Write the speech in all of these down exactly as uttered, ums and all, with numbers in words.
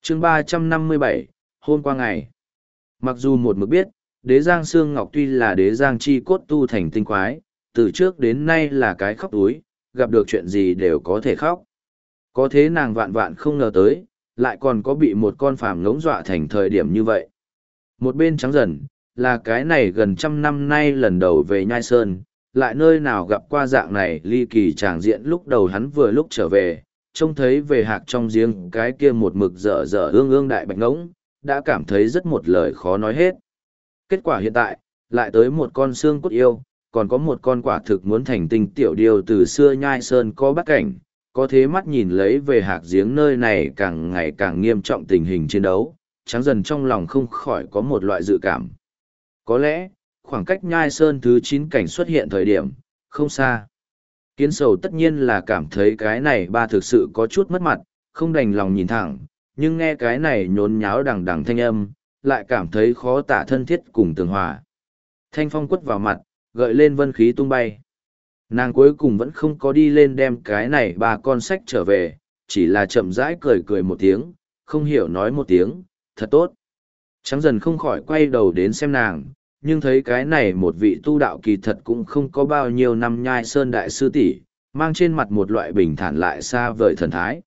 chương ba trăm năm mươi bảy, hôm qua ngày. Mặc dù một mực biết, đế giang xương ngọc tuy là đế giang chi cốt tu thành tinh quái, từ trước đến nay là cái khóc túi, gặp được chuyện gì đều có thể khóc. Có thế nàng vạn vạn không ngờ tới, lại còn có bị một con phàm ngỗng dọa thành thời điểm như vậy. Một bên trắng dần, là cái này gần trăm năm nay lần đầu về Nhai Sơn, lại nơi nào gặp qua dạng này ly kỳ tràng diện. Lúc đầu hắn vừa lúc trở về, trông thấy về hạc trong giếng cái kia một mực dở dở ương ương đại bạch ngỗng, đã cảm thấy rất một lời khó nói hết. Kết quả hiện tại, lại tới một con xương cốt yêu, còn có một con quả thực muốn thành tinh tiểu điêu từ xưa Nhai Sơn có bắt cảnh, có thế mắt nhìn lấy về hạc giếng nơi này càng ngày càng nghiêm trọng tình hình chiến đấu, trắng dần trong lòng không khỏi có một loại dự cảm. Có lẽ, khoảng cách Nhai Sơn thứ chín cảnh xuất hiện thời điểm, không xa. Kiến sầu tất nhiên là cảm thấy cái này ba thực sự có chút mất mặt, không đành lòng nhìn thẳng, nhưng nghe cái này nhốn nháo đằng đằng thanh âm, lại cảm thấy khó tả thân thiết cùng tường hòa. Thanh phong quất vào mặt, gợi lên vân khí tung bay. Nàng cuối cùng vẫn không có đi lên đem cái này ba con sách trở về, chỉ là chậm rãi cười cười một tiếng, không hiểu nói một tiếng, thật tốt. Trắng dần không khỏi quay đầu đến xem nàng, nhưng thấy cái này một vị tu đạo kỳ thật cũng không có bao nhiêu năm Nhai Sơn đại sư tỷ, mang trên mặt một loại bình thản lại xa vời thần thái.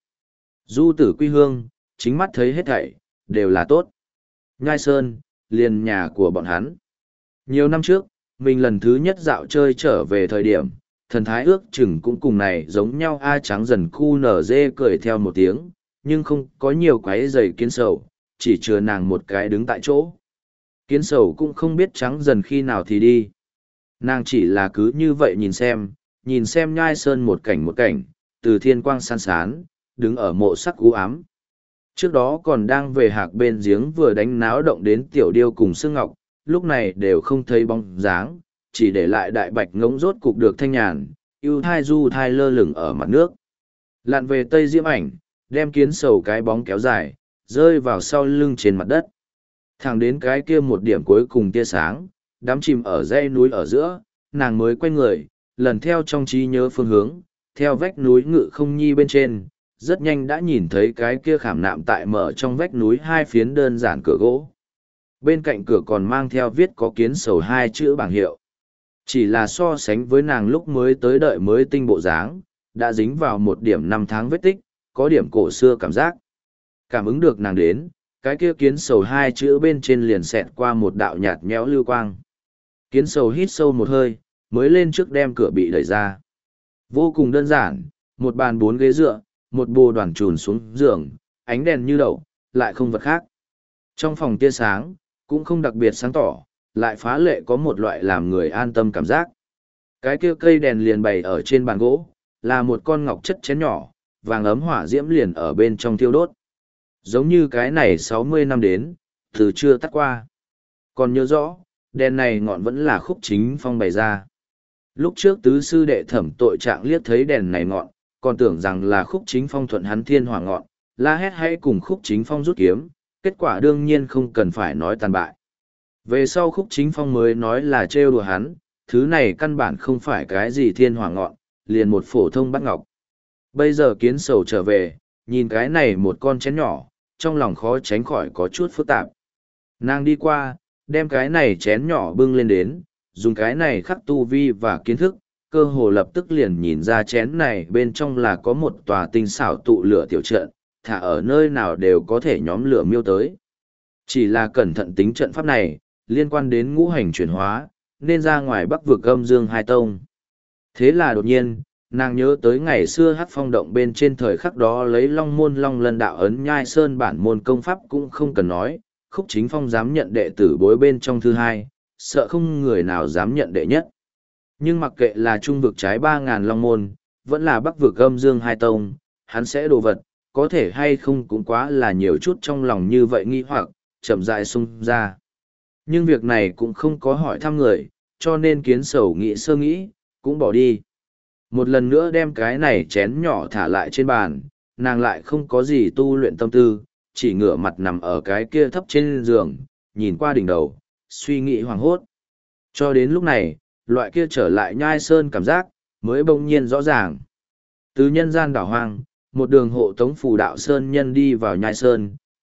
Du tử quy hương, chính mắt thấy hết thảy, đều là tốt. Nhai Sơn, liền nhà của bọn hắn. Nhiều năm trước, mình lần thứ nhất dạo chơi trở về thời điểm, thần thái ước chừng cũng cùng này giống nhau. A trắng dần khu nở dê cười theo một tiếng, nhưng không có nhiều quái giày kiến sầu, chỉ chừa nàng một cái đứng tại chỗ. Kiến sầu cũng không biết trắng dần khi nào thì đi. Nàng chỉ là cứ như vậy nhìn xem, nhìn xem Nhai Sơn một cảnh một cảnh, từ thiên quang san sán, đứng ở mộ sắc u ám. Trước đó còn đang về hạc bên giếng vừa đánh náo động đến tiểu điêu cùng Sương Ngọc, lúc này đều không thấy bóng dáng, chỉ để lại đại bạch ngỗng rốt cục được thanh nhàn, yêu thai du thai lơ lửng ở mặt nước. Lặn về tây diễm ảnh, đem kiến sầu cái bóng kéo dài, rơi vào sau lưng trên mặt đất. Thẳng đến cái kia một điểm cuối cùng tia sáng, đám chìm ở dãy núi ở giữa, nàng mới quay người, lần theo trong trí nhớ phương hướng, theo vách núi Ngự Không Nhi bên trên, rất nhanh đã nhìn thấy cái kia khảm nạm tại mở trong vách núi hai phiến đơn giản cửa gỗ. Bên cạnh cửa còn mang theo viết có kiến sầu hai chữ bảng hiệu. Chỉ là so sánh với nàng lúc mới tới đợi mới tinh bộ dáng, đã dính vào một điểm năm tháng vết tích, có điểm cổ xưa cảm giác. Cảm ứng được nàng đến, cái kia kiến sầu hai chữ bên trên liền xẹt qua một đạo nhạt nhẽo lưu quang. Kiến sầu hít sâu một hơi, mới lên trước đem cửa bị đẩy ra. Vô cùng đơn giản, một bàn bốn ghế dựa, một bồ đoàn trùn xuống giường, ánh đèn như đậu, lại không vật khác. Trong phòng tia sáng, cũng không đặc biệt sáng tỏ, lại phá lệ có một loại làm người an tâm cảm giác. Cái kia cây đèn liền bày ở trên bàn gỗ, là một con ngọc chất chén nhỏ, vàng ấm hỏa diễm liền ở bên trong thiêu đốt. Giống như cái này sáu mươi năm đến, từ chưa tắt qua. Còn nhớ rõ, đèn này ngọn vẫn là Khúc Chính Phong bày ra. Lúc trước tứ sư đệ thẩm tội trạng liếc thấy đèn này ngọn, còn tưởng rằng là Khúc Chính Phong thuận hắn thiên hỏa ngọn, la hét hãy cùng Khúc Chính Phong rút kiếm, kết quả đương nhiên không cần phải nói tàn bại. Về sau Khúc Chính Phong mới nói là trêu đùa hắn, thứ này căn bản không phải cái gì thiên hỏa ngọn, liền một phổ thông bát ngọc. Bây giờ kiến sầu trở về, nhìn cái này một con chén nhỏ, trong lòng khó tránh khỏi có chút phức tạp. Nàng đi qua, đem cái này chén nhỏ bưng lên đến, dùng cái này khắc tu vi và kiến thức, cơ hồ lập tức liền nhìn ra chén này bên trong là có một tòa tinh xảo tụ lửa tiểu trận, thả ở nơi nào đều có thể nhóm lửa miêu tới. Chỉ là cẩn thận tính trận pháp này, liên quan đến ngũ hành chuyển hóa, nên ra ngoài Bắc vực âm dương hai tông. Thế là đột nhiên, nàng nhớ tới ngày xưa Hắc Phong động bên trên thời khắc đó lấy Long môn Long Lân đạo ấn Nhai Sơn bản môn công pháp cũng không cần nói, Khúc Chính Phong dám nhận đệ tử bối bên trong thứ hai, sợ không người nào dám nhận đệ nhất. Nhưng mặc kệ là trung vực trái ba ngàn Long môn, vẫn là Bắc vực âm dương hai tông, hắn sẽ đồ vật, có thể hay không cũng quá là nhiều chút trong lòng như vậy nghi hoặc, chậm rãi xung ra. Nhưng việc này cũng không có hỏi thăm người, cho nên kiến sầu nghĩ sơ nghĩ, cũng bỏ đi. Một lần nữa đem cái này chén nhỏ thả lại trên bàn, nàng lại không có gì tu luyện tâm tư, chỉ ngửa mặt nằm ở cái kia thấp trên giường, nhìn qua đỉnh đầu, suy nghĩ hoảng hốt. Cho đến lúc này, loại kia trở lại Nhai Sơn cảm giác, mới bỗng nhiên rõ ràng. Từ nhân gian đảo hoang, một đường hộ tống phù đạo Sơn nhân đi vào Nhai Sơn,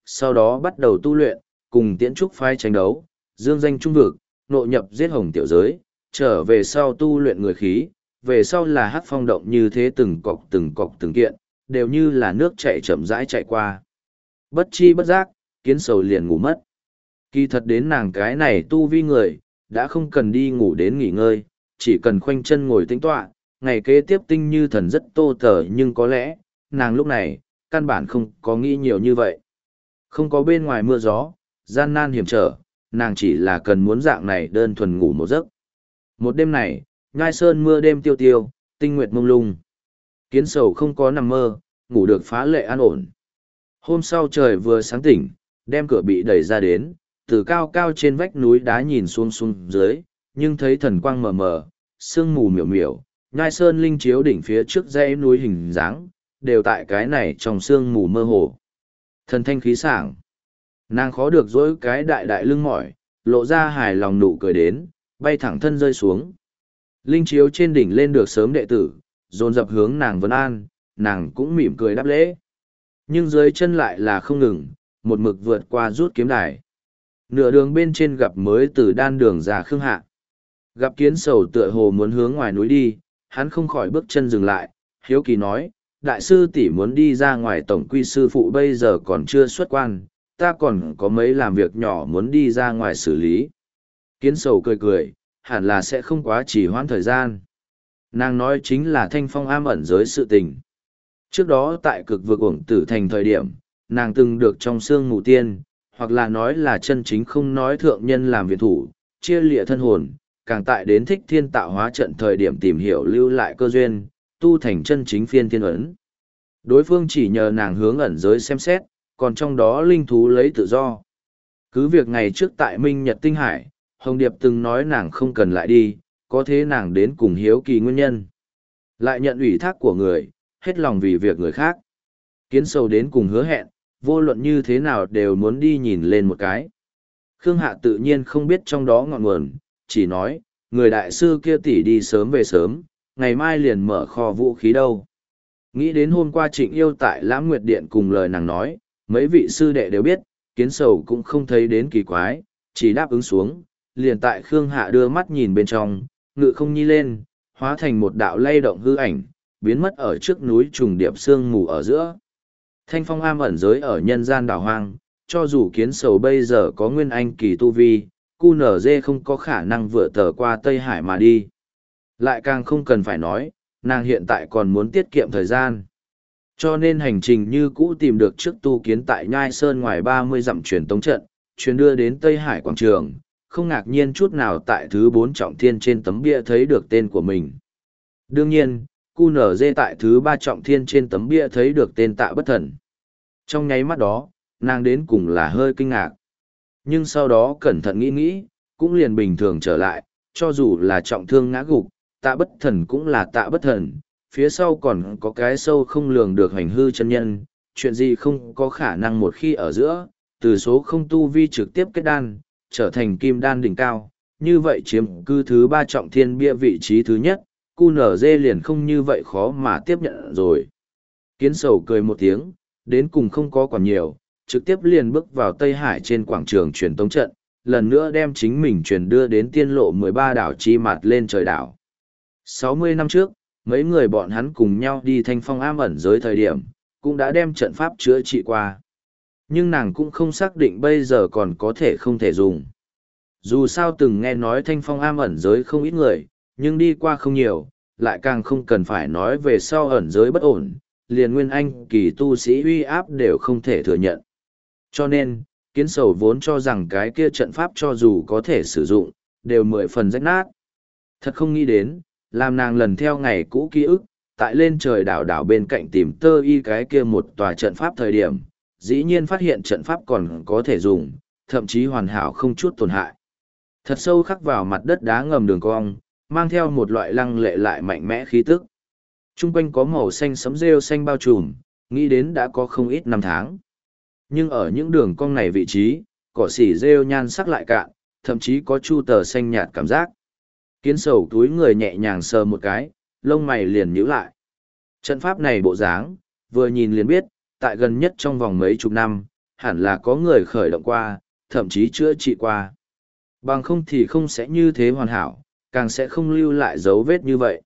sau đó bắt đầu tu luyện, cùng tiễn trúc phái tranh đấu, dương danh trung vực, nội nhập giết hồng tiểu giới, trở về sau tu luyện người khí, về sau là hát phong động như thế từng cọc từng cọc từng kiện, đều như là nước chảy chậm rãi chạy qua. Bất chi bất giác, kiến sầu liền ngủ mất. Kỳ thật đến nàng cái này tu vi người, đã không cần đi ngủ đến nghỉ ngơi, chỉ cần khoanh chân ngồi tĩnh tọa, ngày kế tiếp tinh như thần rất tô tờ, nhưng có lẽ, nàng lúc này, căn bản không có nghĩ nhiều như vậy. Không có bên ngoài mưa gió, gian nan hiểm trở, nàng chỉ là cần muốn dạng này đơn thuần ngủ một giấc. Một đêm này, nhai sơn mưa đêm tiêu tiêu, tinh nguyệt mông lung. Kiến sầu không có nằm mơ, ngủ được phá lệ an ổn. Hôm sau trời vừa sáng tỉnh, đem cửa bị đẩy ra đến, từ cao cao trên vách núi đá nhìn xuống xuống dưới, nhưng thấy thần quang mờ mờ, sương mù miểu miểu, nhai sơn linh chiếu đỉnh phía trước dãy núi hình dáng, đều tại cái này trong sương mù mơ hồ. Thần thanh khí sảng. Nàng khó được dỗi cái đại đại lưng mỏi, lộ ra hài lòng nụ cười đến, bay thẳng thân rơi xuống. Linh chiếu trên đỉnh lên được sớm đệ tử, dồn dập hướng nàng vấn an, nàng cũng mỉm cười đáp lễ. Nhưng dưới chân lại là không ngừng, một mực vượt qua rút kiếm đài. Nửa đường bên trên gặp mới từ đan đường ra Khương Hạ. Gặp kiến sầu tựa hồ muốn hướng ngoài núi đi, hắn không khỏi bước chân dừng lại, hiếu kỳ nói, đại sư tỷ muốn đi ra ngoài tổng quy sư phụ bây giờ còn chưa xuất quan, ta còn có mấy làm việc nhỏ muốn đi ra ngoài xử lý. Kiến sầu cười cười, hẳn là sẽ không quá trì hoãn thời gian. Nàng nói chính là thanh phong am ẩn giới sự tình. Trước đó tại cực vực uổng tử thành thời điểm, nàng từng được trong xương mù tiên, hoặc là nói là chân chính không nói thượng nhân làm viện thủ, chia lịa thân hồn, càng tại đến thích thiên tạo hóa trận thời điểm tìm hiểu lưu lại cơ duyên, tu thành chân chính phiên thiên ấn. Đối phương chỉ nhờ nàng hướng ẩn giới xem xét, còn trong đó linh thú lấy tự do. Cứ việc ngày trước tại Minh Nhật Tinh Hải, Hồng Điệp từng nói nàng không cần lại đi, có thế nàng đến cùng hiếu kỳ nguyên nhân. Lại nhận ủy thác của người, hết lòng vì việc người khác. Kiến sầu đến cùng hứa hẹn, vô luận như thế nào đều muốn đi nhìn lên một cái. Khương Hạ tự nhiên không biết trong đó ngọn nguồn, chỉ nói, người đại sư kia tỷ đi sớm về sớm, ngày mai liền mở kho vũ khí đâu. Nghĩ đến hôm qua Trịnh Yêu tại Lãm Nguyệt Điện cùng lời nàng nói, mấy vị sư đệ đều biết, kiến sầu cũng không thấy đến kỳ quái, chỉ đáp ứng xuống, liền tại Khương Hạ đưa mắt nhìn bên trong, ngự không nhi lên, hóa thành một đạo lay động hư ảnh, biến mất ở trước núi trùng điệp sương mù ở giữa. Thanh phong am ẩn giới ở nhân gian đảo hoang, cho dù kiến sầu bây giờ có nguyên anh kỳ tu vi, cu nở dê không có khả năng vượt tờ qua Tây Hải mà đi. Lại càng không cần phải nói, nàng hiện tại còn muốn tiết kiệm thời gian. Cho nên hành trình như cũ tìm được trước tu kiến tại Nhai Sơn ngoài ba mươi dặm truyền tống trận, truyền đưa đến Tây Hải quảng trường, không ngạc nhiên chút nào tại thứ bốn trọng thiên trên tấm bia thấy được tên của mình. Đương nhiên, cu nở dê tại thứ ba trọng thiên trên tấm bia thấy được tên Tạ Bất Thần. Trong nháy mắt đó, nàng đến cùng là hơi kinh ngạc. Nhưng sau đó cẩn thận nghĩ nghĩ, cũng liền bình thường trở lại, cho dù là trọng thương ngã gục, Tạ Bất Thần cũng là Tạ Bất Thần, phía sau còn có cái sâu không lường được hành hư chân nhân, chuyện gì không có khả năng một khi ở giữa, từ số không tu vi trực tiếp kết đan, trở thành kim đan đỉnh cao, như vậy chiếm cư thứ ba trọng thiên bia vị trí thứ nhất, cu nở dê liền không như vậy khó mà tiếp nhận rồi. Kiến sầu cười một tiếng, đến cùng không có còn nhiều, trực tiếp liền bước vào Tây Hải trên quảng trường truyền tống trận, lần nữa đem chính mình truyền đưa đến tiên lộ mười ba đảo chi mặt lên trời đảo. sáu mươi năm trước, mấy người bọn hắn cùng nhau đi thanh phong am ẩn giới thời điểm, cũng đã đem trận pháp chữa trị qua. Nhưng nàng cũng không xác định bây giờ còn có thể không thể dùng. Dù sao từng nghe nói thanh phong am ẩn giới không ít người, nhưng đi qua không nhiều, lại càng không cần phải nói về sau ẩn giới bất ổn, liền nguyên anh kỳ tu sĩ uy áp đều không thể thừa nhận. Cho nên, kiến sầu vốn cho rằng cái kia trận pháp cho dù có thể sử dụng, đều mười phần rách nát. Thật không nghĩ đến, làm nàng lần theo ngày cũ ký ức, tại lên trời đảo đảo bên cạnh tìm tơ y cái kia một tòa trận pháp thời điểm, dĩ nhiên phát hiện trận pháp còn có thể dùng, thậm chí hoàn hảo không chút tổn hại. Thật sâu khắc vào mặt đất đá ngầm đường cong, mang theo một loại lăng lệ lại mạnh mẽ khí tức. Trung quanh có màu xanh sẫm rêu xanh bao trùm, nghĩ đến đã có không ít năm tháng. Nhưng ở những đường cong này vị trí, cỏ xỉ rêu nhan sắc lại cạn, thậm chí có chu tờ xanh nhạt cảm giác. Kiến sầu túi người nhẹ nhàng sờ một cái, lông mày liền nhíu lại. Trận pháp này bộ dáng, vừa nhìn liền biết, tại gần nhất trong vòng mấy chục năm, hẳn là có người khởi động qua, thậm chí chữa trị qua. Bằng không thì không sẽ như thế hoàn hảo, càng sẽ không lưu lại dấu vết như vậy.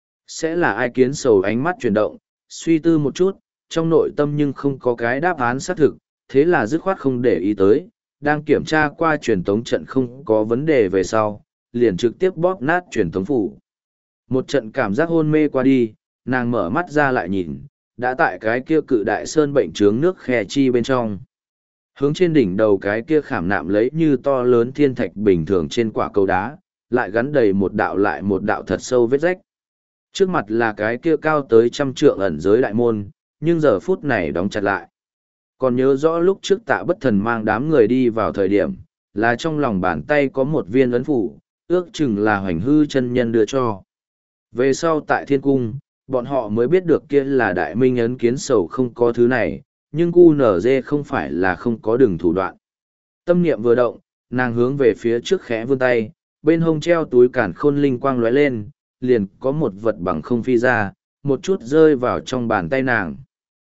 Sẽ là ai? Kiến sầu ánh mắt chuyển động, suy tư một chút, trong nội tâm nhưng không có cái đáp án xác thực, thế là dứt khoát không để ý tới, đang kiểm tra qua truyền tống trận không có vấn đề về sau, liền trực tiếp bóp nát truyền tống phủ. Một trận cảm giác hôn mê qua đi, nàng mở mắt ra lại nhìn, đã tại cái kia cự đại sơn bệnh trướng nước khe chi bên trong. Hướng trên đỉnh đầu cái kia khảm nạm lấy như to lớn thiên thạch bình thường trên quả cầu đá, lại gắn đầy một đạo lại một đạo thật sâu vết rách. Trước mặt là cái kia cao tới trăm trượng ẩn giới đại môn, nhưng giờ phút này đóng chặt lại. Còn nhớ rõ lúc trước Tạ Bất Thần mang đám người đi vào thời điểm, là trong lòng bàn tay có một viên ấn phủ, ước chừng là Hoành Hư chân nhân đưa cho. Về sau tại thiên cung, bọn họ mới biết được kia là đại minh ấn. Kiến sầu không có thứ này, nhưng cu nở dê không phải là không có đường thủ đoạn. Tâm niệm vừa động, nàng hướng về phía trước khẽ vươn tay, bên hông treo túi cản khôn linh quang lóe lên, liền có một vật bằng không phi ra, một chút rơi vào trong bàn tay nàng.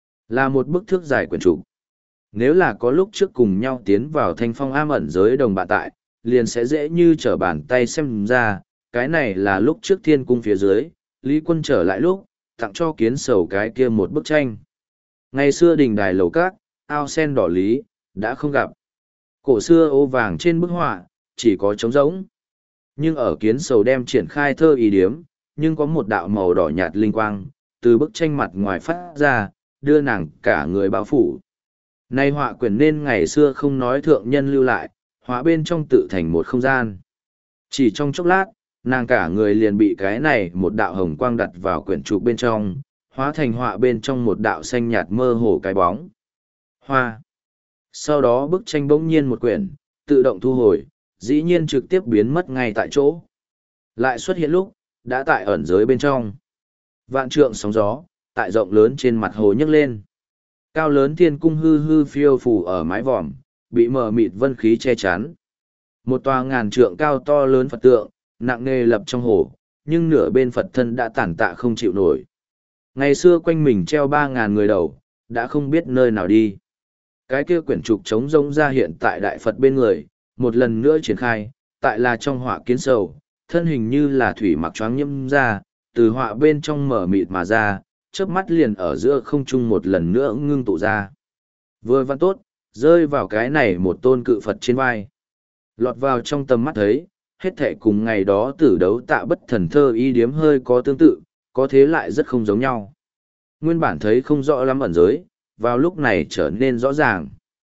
Là một bức thước dài quyển trục. Nếu là có lúc trước cùng nhau tiến vào thanh phong am ẩn giới đồng bạn tại, liền sẽ dễ như trở bàn tay xem ra, cái này là lúc trước thiên cung phía dưới, Lý Quân trở lại lúc, tặng cho kiến sầu cái kia một bức tranh. Ngày xưa đình đài lầu cát, ao sen đỏ lý, đã không gặp. Cổ xưa ô vàng trên bức họa, chỉ có trống rỗng. Nhưng ở kiến sầu đem triển khai thơ ý điếm, nhưng có một đạo màu đỏ nhạt linh quang, từ bức tranh mặt ngoài phát ra, đưa nàng cả người bao phủ. Nay họa quyển nên ngày xưa không nói thượng nhân lưu lại, họa bên trong tự thành một không gian. Chỉ trong chốc lát, nàng cả người liền bị cái này một đạo hồng quang đặt vào quyển trục bên trong, hóa thành họa bên trong một đạo xanh nhạt mơ hồ cái bóng. Hoa. Sau đó bức tranh bỗng nhiên một quyển, tự động thu hồi, dĩ nhiên trực tiếp biến mất ngay tại chỗ. Lại xuất hiện lúc, đã tại ẩn giới bên trong. Vạn trượng sóng gió, tại rộng lớn trên mặt hồ nhấc lên. Cao lớn thiên cung hư hư phiêu phù ở mái vòm, bị mờ mịt vân khí che chắn. Một tòa ngàn trượng cao to lớn Phật tượng, nặng nề lập trong hồ, nhưng nửa bên Phật thân đã tản tạ không chịu nổi. Ngày xưa quanh mình treo ba ngàn người đầu, đã không biết nơi nào đi. Cái kia quyển trục trống rỗng ra hiện tại đại Phật bên người, một lần nữa triển khai, tại là trong họa kiến sầu, thân hình như là thủy mặc choáng nhiễm ra, từ họa bên trong mở mịt mà ra, chớp mắt liền ở giữa không trung một lần nữa ngưng tụ ra. Vừa văn tốt, rơi vào cái này một tôn cự Phật trên vai. Lọt vào trong tầm mắt thấy, hết thệ cùng ngày đó tử đấu Tạ Bất Thần thơ y điếm hơi có tương tự, có thế lại rất không giống nhau. Nguyên bản thấy không rõ lắm ẩn giới, vào lúc này trở nên rõ ràng.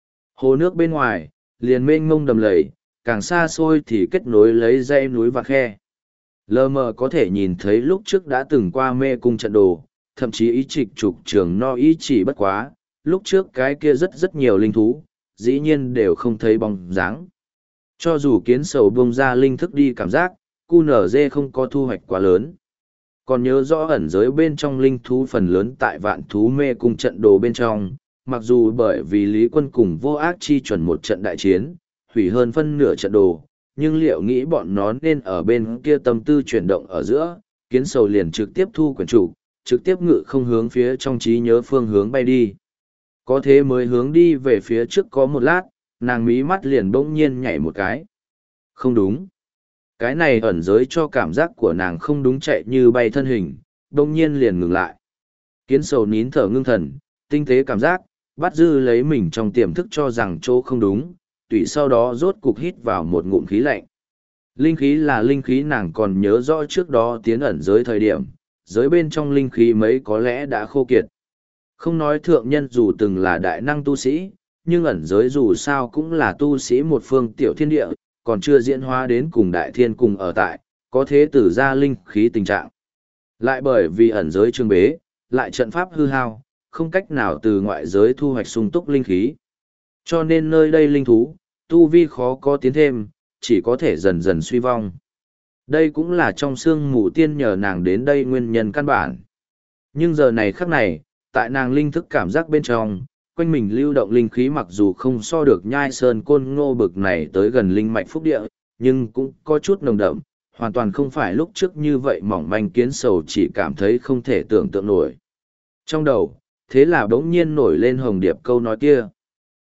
Hồ nước bên ngoài, liền mênh mông đầm lầy, càng xa xôi thì kết nối lấy dãy núi và khe. Lờ mờ có thể nhìn thấy lúc trước đã từng qua mê cung trận đồ, thậm chí ý trịch trục trường no ý chỉ bất quá, lúc trước cái kia rất rất nhiều linh thú, dĩ nhiên đều không thấy bóng dáng. Cho dù kiến sầu buông ra linh thức đi cảm giác, cu nở dê không có thu hoạch quá lớn. Còn nhớ rõ ẩn giới bên trong linh thú phần lớn tại vạn thú mê cung trận đồ bên trong, mặc dù bởi vì Lý Quân cùng vô ác chi chuẩn một trận đại chiến, hủy hơn phân nửa trận đồ, nhưng liệu nghĩ bọn nó nên ở bên kia tâm tư chuyển động ở giữa, kiến sầu liền trực tiếp thu quyển chủ, trực tiếp ngự không hướng phía trong trí nhớ phương hướng bay đi. Có thế mới hướng đi về phía trước có một lát, nàng mí mắt liền bỗng nhiên nhảy một cái. Không đúng. Cái này ẩn giới cho cảm giác của nàng không đúng, chạy như bay thân hình, bỗng nhiên liền ngừng lại. Kiến sầu nín thở ngưng thần, tinh tế cảm giác, bắt dư lấy mình trong tiềm thức cho rằng chỗ không đúng, tùy sau đó rốt cục hít vào một ngụm khí lạnh. Linh khí là linh khí, nàng còn nhớ rõ trước đó tiến ẩn giới thời điểm, giới bên trong linh khí mấy có lẽ đã khô kiệt. Không nói thượng nhân dù từng là đại năng tu sĩ, nhưng ẩn giới dù sao cũng là tu sĩ một phương tiểu thiên địa, còn chưa diễn hóa đến cùng đại thiên cùng ở tại, có thế tử ra linh khí tình trạng. Lại bởi vì ẩn giới trương bế, lại trận pháp hư hao, không cách nào từ ngoại giới thu hoạch sung túc linh khí. Cho nên nơi đây linh thú, tu vi khó có tiến thêm, chỉ có thể dần dần suy vong. Đây cũng là trong xương mù tiên nhờ nàng đến đây nguyên nhân căn bản. Nhưng giờ này khắc này, tại nàng linh thức cảm giác bên trong, quanh mình lưu động linh khí mặc dù không so được nhai sơn côn ngô bực này tới gần linh mạch phúc địa, nhưng cũng có chút nồng đậm, hoàn toàn không phải lúc trước như vậy mỏng manh. Kiến sầu chỉ cảm thấy không thể tưởng tượng nổi. Trong đầu, thế là bỗng nhiên nổi lên hồng điệp câu nói kia.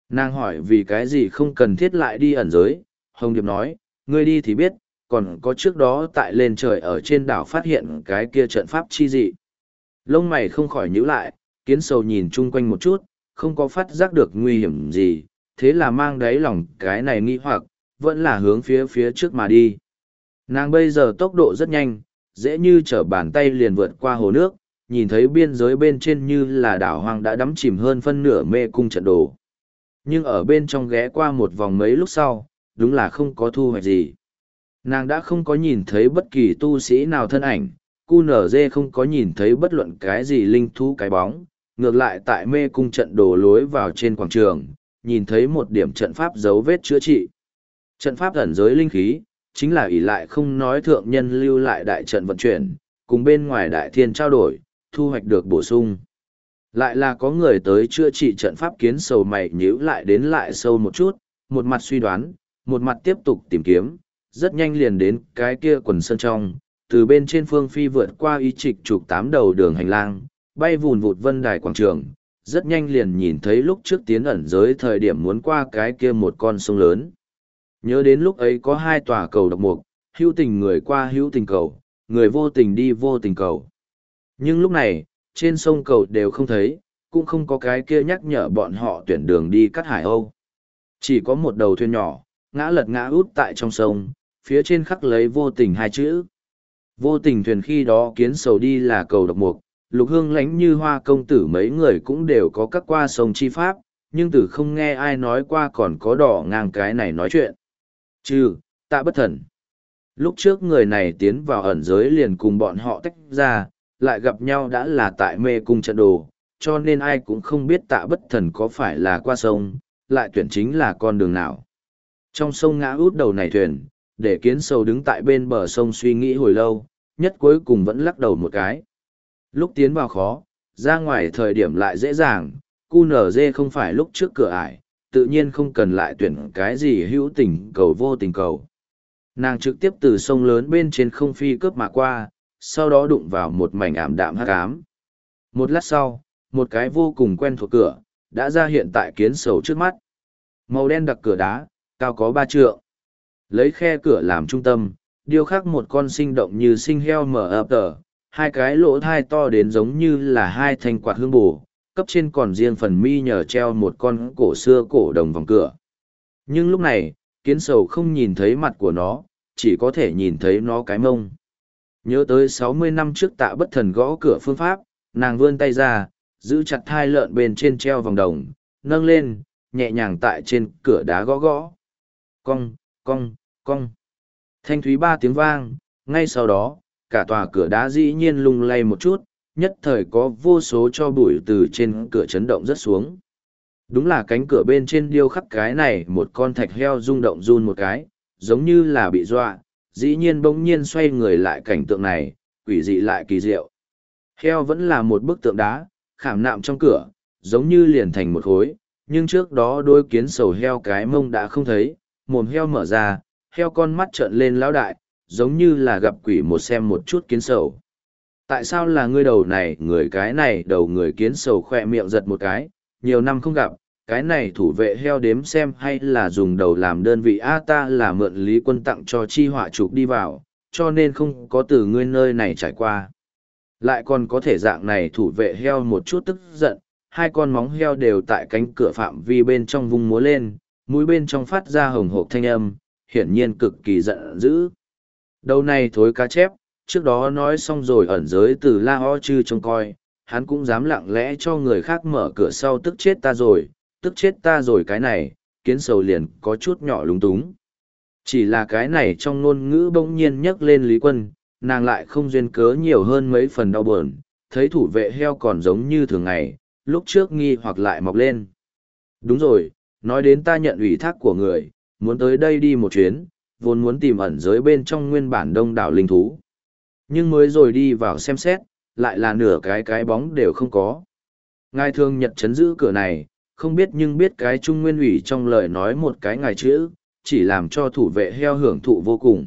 Nàng hỏi vì cái gì không cần thiết lại đi ẩn giới, Hồng Điệp nói, ngươi đi thì biết, còn có trước đó tại lên trời ở trên đảo phát hiện cái kia trận pháp chi dị. Lông mày không khỏi nhíu lại, kiến sầu nhìn chung quanh một chút, không có phát giác được nguy hiểm gì, thế là mang đáy lòng cái này nghi hoặc, vẫn là hướng phía phía trước mà đi. Nàng bây giờ tốc độ rất nhanh, dễ như trở bàn tay liền vượt qua hồ nước, nhìn thấy biên giới bên trên như là đảo hoang đã đắm chìm hơn phân nửa mê cung trận đồ. Nhưng ở bên trong ghé qua một vòng mấy lúc sau, đúng là không có thu hoạch gì. Nàng đã không có nhìn thấy bất kỳ tu sĩ nào thân ảnh, cu nở dê không có nhìn thấy bất luận cái gì linh thú cái bóng, ngược lại tại mê cung trận đồ lối vào trên quảng trường, nhìn thấy một điểm trận pháp dấu vết chữa trị. Trận pháp ẩn giới linh khí, chính là ỷ lại không nói thượng nhân lưu lại đại trận vận chuyển, cùng bên ngoài đại thiên trao đổi, thu hoạch được bổ sung. Lại là có người tới chữa trị trận pháp, kiến sầu mày nhíu lại đến lại sâu một chút, một mặt suy đoán, một mặt tiếp tục tìm kiếm, rất nhanh liền đến cái kia quần sơn trong, từ bên trên phương phi vượt qua ý trịch trục tám đầu đường hành lang, bay vùn vụt vân đài quảng trường, rất nhanh liền nhìn thấy lúc trước tiến ẩn giới thời điểm muốn qua cái kia một con sông lớn. Nhớ đến lúc ấy có hai tòa cầu độc mục, hữu tình người qua hữu tình cầu, người vô tình đi vô tình cầu. Nhưng lúc này, trên sông cầu đều không thấy, cũng không có cái kia nhắc nhở bọn họ tuyển đường đi cắt hải âu. Chỉ có một đầu thuyền nhỏ, ngã lật ngã út tại trong sông, phía trên khắc lấy vô tình hai chữ. Vô tình thuyền khi đó kiến sầu đi là cầu độc mục, lục hương lánh như hoa công tử mấy người cũng đều có các qua sông chi pháp, nhưng từ không nghe ai nói qua còn có đỏ ngang cái này nói chuyện. Trừ, Tạ Bất Thần. Lúc trước người này tiến vào ẩn giới liền cùng bọn họ tách ra, lại gặp nhau đã là tại mê cung trận đồ, cho nên ai cũng không biết Tạ Bất Thần có phải là qua sông, lại tuyển chính là con đường nào. Trong sông ngã út đầu này thuyền, để kiến sầu đứng tại bên bờ sông suy nghĩ hồi lâu, nhất cuối cùng vẫn lắc đầu một cái. Lúc tiến vào khó, ra ngoài thời điểm lại dễ dàng, cu nở dê không phải lúc trước cửa ải, tự nhiên không cần lại tuyển cái gì hữu tình cầu vô tình cầu. Nàng trực tiếp từ sông lớn bên trên không phi cướp mà qua, sau đó đụng vào một mảnh ảm đạm hắc ám. Một lát sau, một cái vô cùng quen thuộc cửa, đã ra hiện tại kiến sầu trước mắt. Màu đen đặc cửa đá, cao có ba trượng. Lấy khe cửa làm trung tâm, điêu khắc một con sinh động như sinh heo mở ập tờ, hai cái lỗ thai to đến giống như là hai thanh quạt hương bù, cấp trên còn riêng phần mi nhờ treo một con cổ xưa cổ đồng vòng cửa. Nhưng lúc này, kiến sầu không nhìn thấy mặt của nó, chỉ có thể nhìn thấy nó cái mông. Nhớ tới sáu mươi năm trước Tạ Bất Thần gõ cửa phương pháp, nàng vươn tay ra, giữ chặt hai lợn bên trên treo vòng đồng, nâng lên, nhẹ nhàng tại trên cửa đá gõ gõ. Cong, cong, cong. Thanh thúy ba tiếng vang, ngay sau đó, cả tòa cửa đá dĩ nhiên lung lay một chút, nhất thời có vô số cho bụi từ trên cửa chấn động rất xuống. Đúng là cánh cửa bên trên điêu khắc cái này một con thạch heo rung động run một cái, giống như là bị dọa, dĩ nhiên bỗng nhiên xoay người lại cảnh tượng này, quỷ dị lại kỳ diệu. Heo vẫn là một bức tượng đá, khảm nạm trong cửa, giống như liền thành một khối, nhưng trước đó đôi kiến sầu heo cái mông đã không thấy, mồm heo mở ra, heo con mắt trợn lên lão đại, giống như là gặp quỷ một xem một chút kiến sầu. Tại sao là ngươi đầu này, người cái này đầu người kiến sầu khỏe miệng giật một cái, nhiều năm không gặp, cái này thủ vệ heo đếm xem hay là dùng đầu làm đơn vị A ta là mượn Lý Quân tặng cho chi họa trục đi vào, cho nên không có từ ngươi nơi này trải qua. Lại còn có thể dạng này thủ vệ heo một chút tức giận, hai con móng heo đều tại cánh cửa phạm vi bên trong vung múa lên, mũi bên trong phát ra hồng hộp thanh âm, hiển nhiên cực kỳ giận dữ. Đầu này thối cá chép, trước đó nói xong rồi ẩn giới từ La Ho Chư trông coi, hắn cũng dám lặng lẽ cho người khác mở cửa sau tức chết ta rồi, tức chết ta rồi cái này, kiến sầu liền có chút nhỏ lúng túng. Chỉ là cái này trong ngôn ngữ bỗng nhiên nhắc lên Lý Quân, nàng lại không duyên cớ nhiều hơn mấy phần đau buồn, thấy thủ vệ heo còn giống như thường ngày, lúc trước nghi hoặc lại mọc lên. Đúng rồi, nói đến ta nhận ủy thác của người, muốn tới đây đi một chuyến, vốn muốn tìm ẩn giới bên trong nguyên bản đông đảo linh thú. Nhưng mới rồi đi vào xem xét, lại là nửa cái cái bóng đều không có. Ngài thường nhật chấn giữ cửa này, không biết nhưng biết cái trung nguyên ủy trong lời nói một cái ngài chữ, chỉ làm cho thủ vệ heo hưởng thụ vô cùng.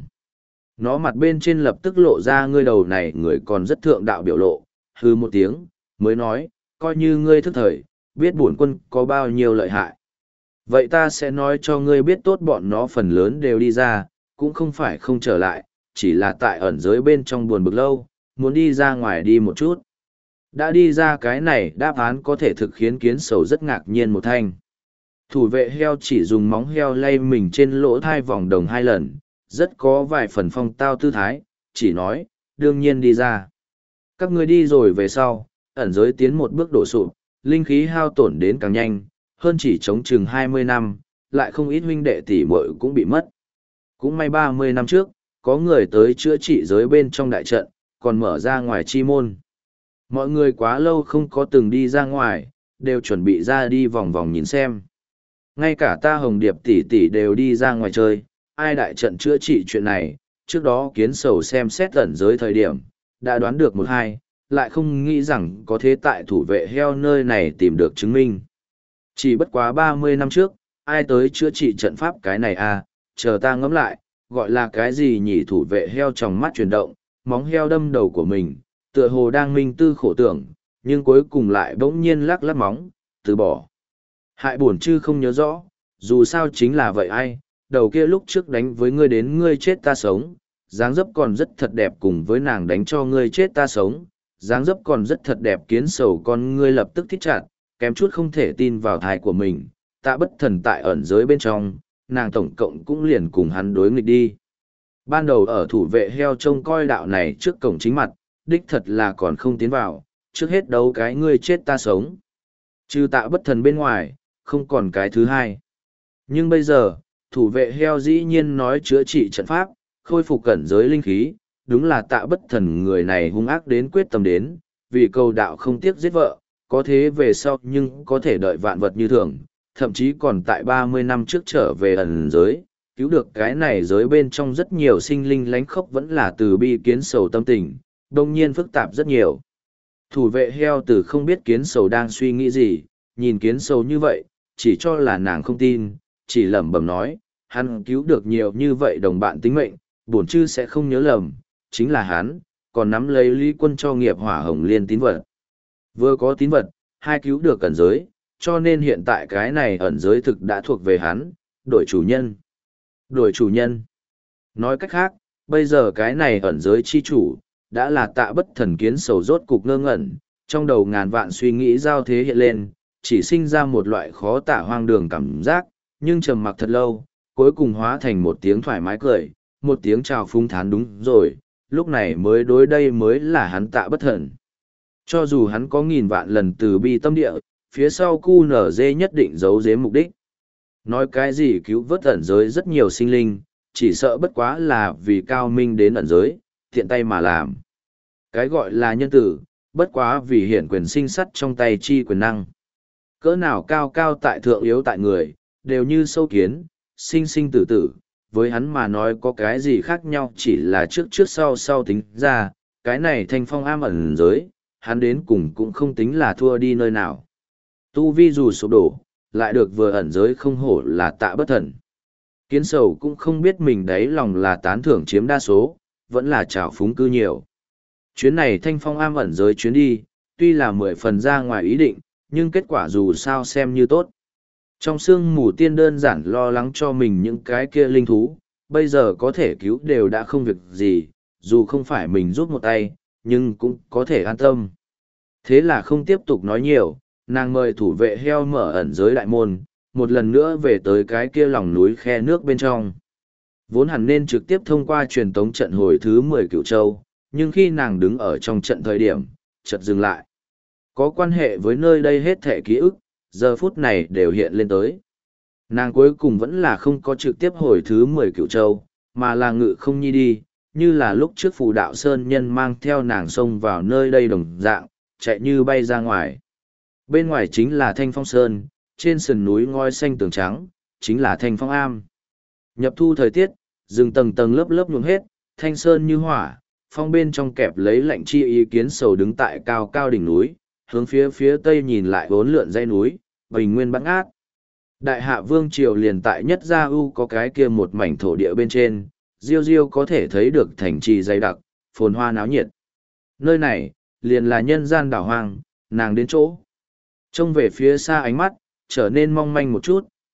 Nó mặt bên trên lập tức lộ ra ngươi đầu này người còn rất thượng đạo biểu lộ, hư một tiếng, mới nói, coi như ngươi thức thời, biết bổn quân có bao nhiêu lợi hại. Vậy ta sẽ nói cho ngươi biết tốt bọn nó phần lớn đều đi ra, cũng không phải không trở lại, chỉ là tại ẩn giới bên trong buồn bực lâu, muốn đi ra ngoài đi một chút. Đã đi ra cái này đáp án có thể thực khiến kiến sầu rất ngạc nhiên một thanh. Thủ vệ heo chỉ dùng móng heo lay mình trên lỗ thai vòng đồng hai lần, rất có vài phần phong tao tư thái, chỉ nói, đương nhiên đi ra. Các ngươi đi rồi về sau, ẩn giới tiến một bước đổ sụp, linh khí hao tổn đến càng nhanh, hơn chỉ chống chừng hai mươi năm, lại không ít huynh đệ tỷ muội cũng bị mất. Cũng may ba mươi năm trước, có người tới chữa trị giới bên trong đại trận, còn mở ra ngoài chi môn. Mọi người quá lâu không có từng đi ra ngoài, đều chuẩn bị ra đi vòng vòng nhìn xem. Ngay cả ta Hồng Điệp tỷ tỷ đều đi ra ngoài chơi, ai đại trận chữa trị chuyện này, trước đó kiến sầu xem xét ẩn giới thời điểm, đã đoán được một hai, lại không nghĩ rằng có thế tại thủ vệ heo nơi này tìm được chứng minh. Chỉ bất quá ba mươi năm trước, ai tới chữa trị trận pháp cái này à, chờ ta ngẫm lại, gọi là cái gì nhỉ? Thủ vệ heo trong mắt chuyển động, móng heo đâm đầu của mình, tựa hồ đang minh tư khổ tưởng, nhưng cuối cùng lại bỗng nhiên lắc lắc móng, từ bỏ. Hại buồn chư không nhớ rõ, dù sao chính là vậy ai, đầu kia lúc trước đánh với ngươi đến ngươi chết ta sống, dáng dấp còn rất thật đẹp cùng với nàng đánh cho ngươi chết ta sống, dáng dấp còn rất thật đẹp kiến sầu con ngươi lập tức thích chặt, kém chút không thể tin vào thai của mình, tạ bất thần tại ẩn giới bên trong, nàng tổng cộng cũng liền cùng hắn đối nghịch đi. Ban đầu ở thủ vệ heo trông coi đạo này trước cổng chính mặt, đích thật là còn không tiến vào, trước hết đấu cái ngươi chết ta sống. Trừ tạ bất thần bên ngoài, không còn cái thứ hai. Nhưng bây giờ, thủ vệ heo dĩ nhiên nói chữa trị trận pháp, khôi phục cẩn giới linh khí, đúng là tạ bất thần người này hung ác đến quyết tâm đến, vì cầu đạo không tiếc giết vợ, có thế về sau nhưng có thể đợi vạn vật như thường, thậm chí còn tại ba mươi năm trước trở về ẩn giới, cứu được cái này giới bên trong rất nhiều sinh linh lánh khốc vẫn là từ bi kiến sầu tâm tình, đông nhiên phức tạp rất nhiều. Thủ vệ heo từ không biết kiến sầu đang suy nghĩ gì, nhìn kiến sầu như vậy, chỉ cho là nàng không tin, chỉ lẩm bẩm nói, hắn cứu được nhiều như vậy đồng bạn tính mệnh, bổn chư sẽ không nhớ lầm, chính là hắn, còn nắm lấy Lý Quân cho nghiệp hỏa hồng liên tín vật. Vừa có tín vật, hai cứu được ẩn giới, cho nên hiện tại cái này ẩn giới thực đã thuộc về hắn, đổi chủ nhân. Đổi chủ nhân. Nói cách khác, bây giờ cái này ẩn giới chi chủ, đã là tạ bất thần kiến sầu rốt cục ngơ ngẩn, trong đầu ngàn vạn suy nghĩ giao thế hiện lên, chỉ sinh ra một loại khó tả hoang đường cảm giác, nhưng trầm mặc thật lâu, cuối cùng hóa thành một tiếng thoải mái cười, một tiếng chào phúng thán đúng rồi, lúc này mới đối đây mới là hắn tạ bất thần. Cho dù hắn có nghìn vạn lần từ bi tâm địa, phía sau cu nở dê nhất định giấu giếm mục đích. Nói cái gì cứu vớt ẩn giới rất nhiều sinh linh, chỉ sợ bất quá là vì cao minh đến ẩn giới, thiện tay mà làm. Cái gọi là nhân tử, bất quá vì hiển quyền sinh sắt trong tay chi quyền năng. Cỡ nào cao cao tại thượng yếu tại người, đều như sâu kiến, sinh sinh tử tử, với hắn mà nói có cái gì khác nhau chỉ là trước trước sau sau tính ra, cái này thanh phong am ẩn giới, hắn đến cùng cũng không tính là thua đi nơi nào. Tu vi dù sụp đổ, lại được vừa ẩn giới không hổ là tạ bất thần. Kiến sầu cũng không biết mình đấy lòng là tán thưởng chiếm đa số, vẫn là trào phúng cư nhiều. Chuyến này thanh phong am ẩn giới chuyến đi, tuy là mười phần ra ngoài ý định, nhưng kết quả dù sao xem như tốt. Trong sương mù tiên đơn giản lo lắng cho mình những cái kia linh thú, bây giờ có thể cứu đều đã không việc gì, dù không phải mình giúp một tay, nhưng cũng có thể an tâm. Thế là không tiếp tục nói nhiều, nàng mời thủ vệ heo mở ẩn giới đại môn, một lần nữa về tới cái kia lòng núi khe nước bên trong. Vốn hẳn nên trực tiếp thông qua truyền tống trận hồi thứ mười cửu châu, nhưng khi nàng đứng ở trong trận thời điểm, chợt dừng lại. Có quan hệ với nơi đây hết thể ký ức, giờ phút này đều hiện lên tới. Nàng cuối cùng vẫn là không có trực tiếp hồi thứ mười cửu châu, mà là ngự không nhi đi, như là lúc trước phù đạo sơn nhân mang theo nàng xông vào nơi đây đồng dạng, chạy như bay ra ngoài. Bên ngoài chính là Thanh Phong Sơn, trên sườn núi ngoi xanh tường trắng, chính là Thanh Phong Am. Nhập thu thời tiết, rừng tầng tầng lớp lớp nhuộm hết, thanh sơn như hỏa, phong bên trong kẹp lấy lạnh chi ý kiến sầu đứng tại cao cao đỉnh núi, hướng phía phía tây nhìn lại bốn lượn dãy núi, bình nguyên bắn át. Đại hạ vương triều liền tại nhất gia u có cái kia một mảnh thổ địa bên trên, diêu diêu có thể thấy được thành trì dày đặc, phồn hoa náo nhiệt. Nơi này, liền là nhân gian đảo hoang, nàng đến chỗ. Trông về phía xa ánh mắt, trở nên mong manh một chút,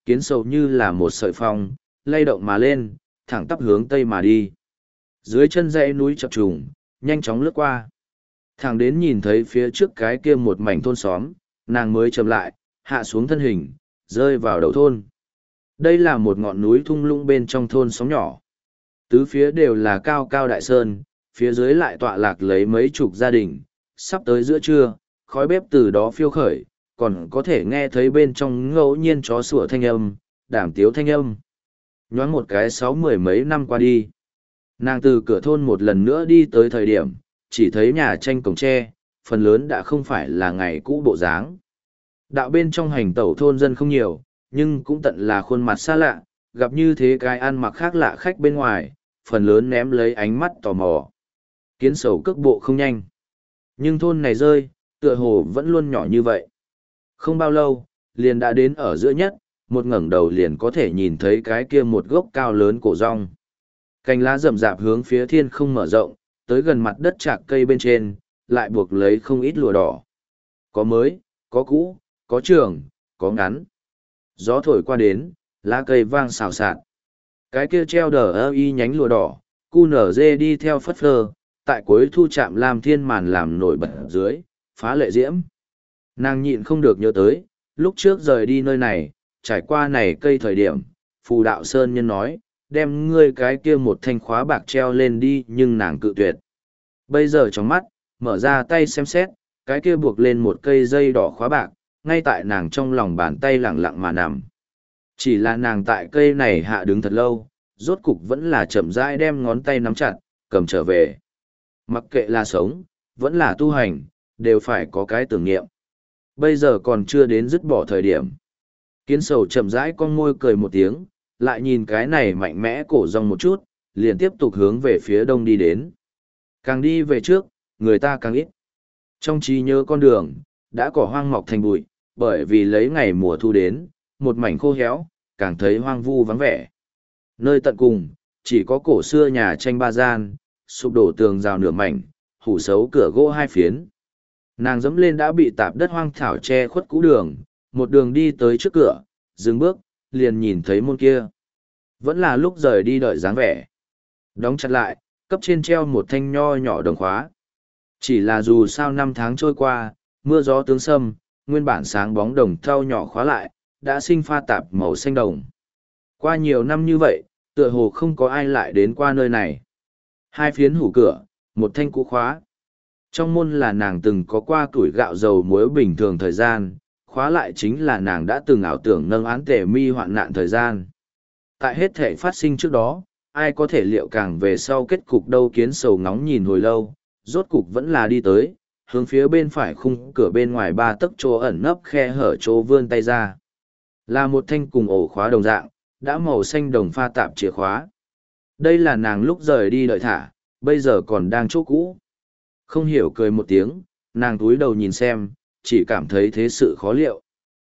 Kiến sầu như là một sợi phong, lay động mà lên, thẳng tắp hướng tây mà đi. Dưới chân dãy núi chập trùng, nhanh chóng lướt qua. Thẳng đến nhìn thấy phía trước cái kia một mảnh thôn xóm, nàng mới chậm lại, hạ xuống thân hình, rơi vào đầu thôn. Đây là một ngọn núi thung lũng bên trong thôn xóm nhỏ. Tứ phía đều là cao cao đại sơn, phía dưới lại tọa lạc lấy mấy chục gia đình. Sắp tới giữa trưa, khói bếp từ đó phiêu khởi, còn có thể nghe thấy bên trong ngẫu nhiên chó sủa thanh âm, đảm tiếu thanh âm. Nhoáng một cái sáu mười mấy năm qua đi. Nàng từ cửa thôn một lần nữa đi tới thời điểm, chỉ thấy nhà tranh cổng tre, phần lớn đã không phải là ngày cũ bộ dáng. Đạo bên trong hành tẩu thôn dân không nhiều, nhưng cũng tận là khuôn mặt xa lạ, gặp như thế cái ăn mặc khác lạ khách bên ngoài, phần lớn ném lấy ánh mắt tò mò. Kiến sầu cước bộ không nhanh. Nhưng thôn này rơi, tựa hồ vẫn luôn nhỏ như vậy. Không bao lâu, liền đã đến ở giữa nhất, một ngẩng đầu liền có thể nhìn thấy cái kia một gốc cao lớn cổ rong. Cành lá rậm rạp hướng phía thiên không mở rộng, tới gần mặt đất chạc cây bên trên, lại buộc lấy không ít lụa đỏ. Có mới, có cũ, có trường, có ngắn. Gió thổi qua đến, lá cây vang xào xạc. Cái kia treo đờ ơ y nhánh lụa đỏ, cu nở dê đi theo phất phơ, tại cuối thu chạm làm thiên màn làm nổi bật dưới, phá lệ diễm. Nàng nhịn không được nhớ tới, lúc trước rời đi nơi này, trải qua này cây thời điểm, phù đạo sơn nhân nói, đem ngươi cái kia một thanh khóa bạc treo lên đi nhưng nàng cự tuyệt. Bây giờ trong mắt, mở ra tay xem xét, cái kia buộc lên một cây dây đỏ khóa bạc, ngay tại nàng trong lòng bàn tay lẳng lặng mà nằm. Chỉ là nàng tại cây này hạ đứng thật lâu, rốt cục vẫn là chậm rãi đem ngón tay nắm chặt, cầm trở về. Mặc kệ là sống, vẫn là tu hành, đều phải có cái tưởng niệm. Bây giờ còn chưa đến dứt bỏ thời điểm. Kiến sầu chậm rãi con môi cười một tiếng, lại nhìn cái này mạnh mẽ cổ rong một chút, liền tiếp tục hướng về phía đông đi đến. Càng đi về trước, người ta càng ít. Trong trí nhớ con đường, đã cỏ hoang mọc thành bụi, bởi vì lấy ngày mùa thu đến, một mảnh khô héo, càng thấy hoang vu vắng vẻ. Nơi tận cùng, chỉ có cổ xưa nhà tranh ba gian, sụp đổ tường rào nửa mảnh, hủ xấu cửa gỗ hai phiến. Nàng dẫm lên đã bị tạp đất hoang thảo che khuất cũ đường, một đường đi tới trước cửa, dừng bước, liền nhìn thấy môn kia. Vẫn là lúc rời đi đợi dáng vẻ. Đóng chặt lại, cấp trên treo một thanh nho nhỏ đồng khóa. Chỉ là dù sao năm tháng trôi qua, mưa gió tướng sâm, nguyên bản sáng bóng đồng thau nhỏ khóa lại, đã sinh pha tạp màu xanh đồng. Qua nhiều năm như vậy, tựa hồ không có ai lại đến qua nơi này. Hai phiến hủ cửa, một thanh cũ khóa. Trong môn là nàng từng có qua tuổi gạo dầu muối bình thường thời gian, khóa lại chính là nàng đã từng ảo tưởng nâng án tể mi hoạn nạn thời gian. Tại hết thể phát sinh trước đó, ai có thể liệu càng về sau kết cục đâu. Kiến sầu ngóng nhìn hồi lâu, rốt cục vẫn là đi tới, hướng phía bên phải khung cửa bên ngoài ba tấc chỗ ẩn nấp khe hở chỗ vươn tay ra. Là một thanh cùng ổ khóa đồng dạng, đã màu xanh đồng pha tạp chìa khóa. Đây là nàng lúc rời đi đợi thả, bây giờ còn đang chỗ cũ. Không hiểu cười một tiếng, nàng túi đầu nhìn xem, chỉ cảm thấy thế sự khó liệu.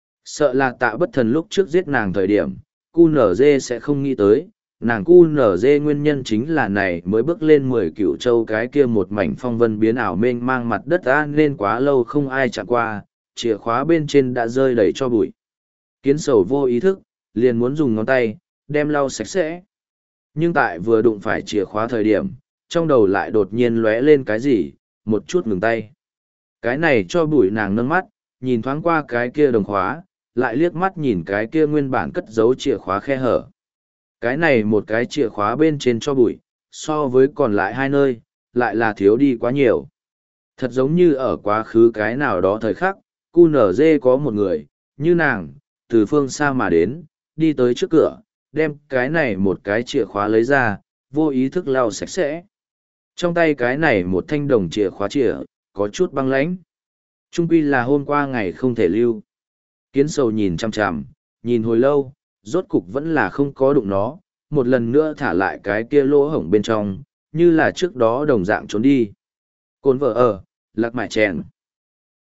Sợ là Tạ Bất Thần lúc trước giết nàng thời điểm, cu nở dê sẽ không nghĩ tới, nàng cu nở dê nguyên nhân chính là này mới bước lên mười cựu châu cái kia một mảnh phong vân biến ảo mênh mang mặt đất ra nên quá lâu không ai chạm qua, chìa khóa bên trên đã rơi đầy cho bụi. Kiến sầu vô ý thức, liền muốn dùng ngón tay, đem lau sạch sẽ. Nhưng tại vừa đụng phải chìa khóa thời điểm, trong đầu lại đột nhiên lóe lên cái gì, một chút ngừng tay. Cái này cho bụi nàng nâng mắt, nhìn thoáng qua cái kia đồng khóa, lại liếc mắt nhìn cái kia nguyên bản cất giấu chìa khóa khe hở. Cái này một cái chìa khóa bên trên cho bụi, so với còn lại hai nơi, lại là thiếu đi quá nhiều. Thật giống như ở quá khứ cái nào đó thời khắc, cu nở dê có một người, như nàng, từ phương xa mà đến, đi tới trước cửa, đem cái này một cái chìa khóa lấy ra, vô ý thức lau sạch sẽ. Trong tay cái này một thanh đồng chìa khóa chìa, có chút băng lãnh. Trung quy là hôm qua ngày không thể lưu. Kiến sầu nhìn chằm chằm, nhìn hồi lâu, rốt cục vẫn là không có đụng nó, một lần nữa thả lại cái kia lỗ hổng bên trong, như là trước đó đồng dạng trốn đi. Cồn vợ ở, lạc mại chèn.